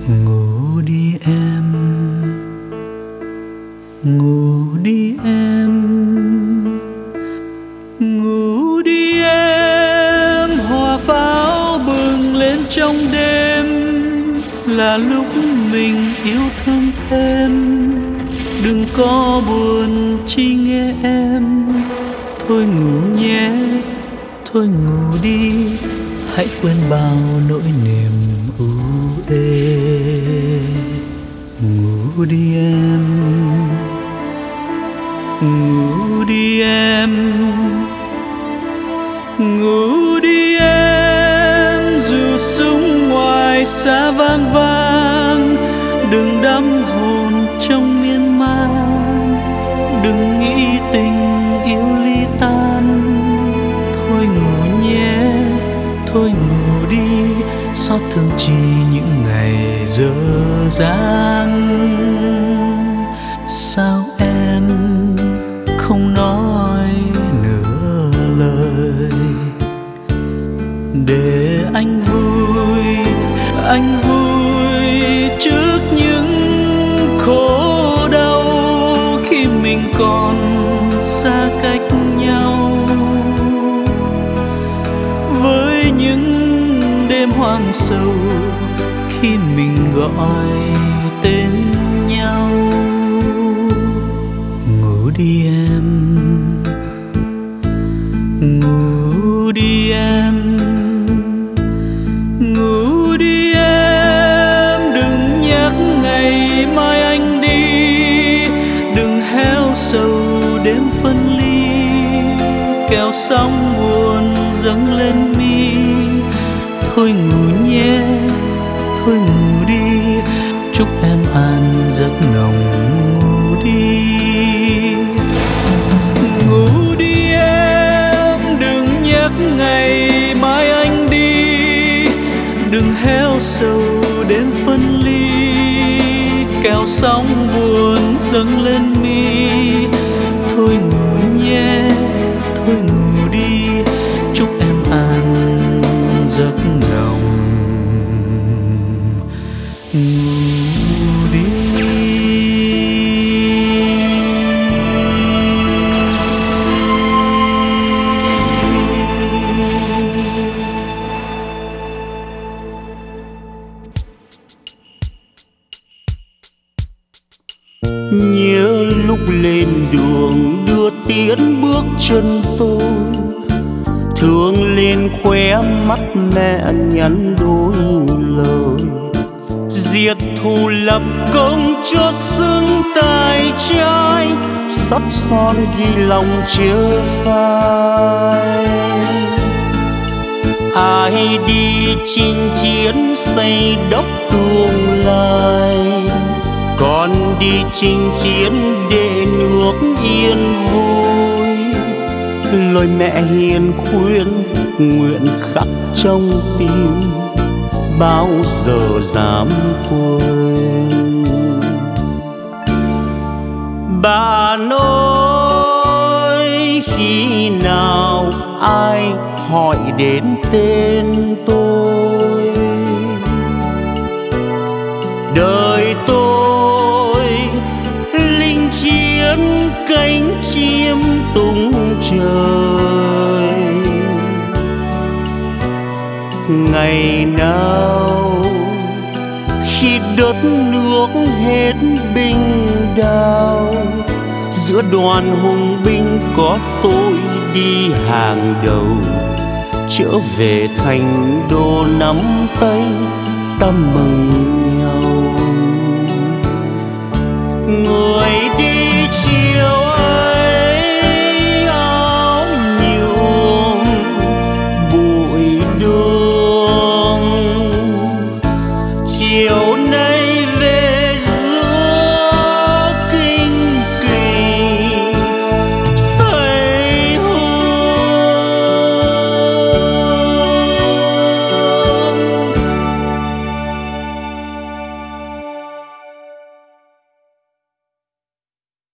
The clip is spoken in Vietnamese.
Ngủ đi em, ngủ đi em, ngủ đi em. Hoa pháo bừng lên trong đêm là lúc mình yêu thương thêm. Đừng có buồn chi nghe em, thôi ngủ nhé, thôi ngủ đi. Hãy quên bao nỗi niềm u uế. Ngủ đi em, ngủ đi em, ngủ đi em. Dù súng ngoài xa vang vang, đừng đắm hồn trong miên man. Đừng nghĩ tình yêu ly tan, thôi ngủ nhé, thôi ngủ đi. Xót thương chi những ngày dở dang. Sao em không nói nửa lời để anh vui trước những khổ đau khi mình còn xa cách nhau. Với những đêm hoang sầu khi mình gọi tên nhau. Ngủ đi em, ngủ đi em, ngủ đi em. Đừng nhắc ngày mai anh đi, đừng héo sầu đêm phân ly. Kẻo sóng buồn dâng lên mi. Thôi ngủ nhé, thôi ngủ đi. Chúc em an giấc nồng. Ngủ đi, ngủ đi em. Đừng nhắc ngày mai anh đi, đừng héo sầu đêm phân ly. Kẻo sóng buồn dâng lên mi. Thôi ngủ nhé, thôi ngủ đi. Chúc em an giấc nồng. Ngủ đi. Nhớ lúc lên đường đưa tiến bước chân tôi, thương lên khóe mắt mẹ nhắn đôi lời. Diệt thù lập công cho xứng tài trai, sắt son ghi lòng chưa phai. Ai đi chinh chiến xây đắp tương lai, con đi chinh chiến để nước yên vui. Lời mẹ hiền khuyên nguyện khắc trong tim, bao giờ dám quên. Bà nói khi nào ai hỏi đến tên tôi, đời tôi linh chiến cánh chim tung trời. Ngày nào khi đất nước hết binh đao, giữa đoàn hùng binh có tôi đi hàng đầu, trở về thành đô nắm tay ta mừng nhau. Người đi chiều ấy áo nhuộm bụi đường, chiều nay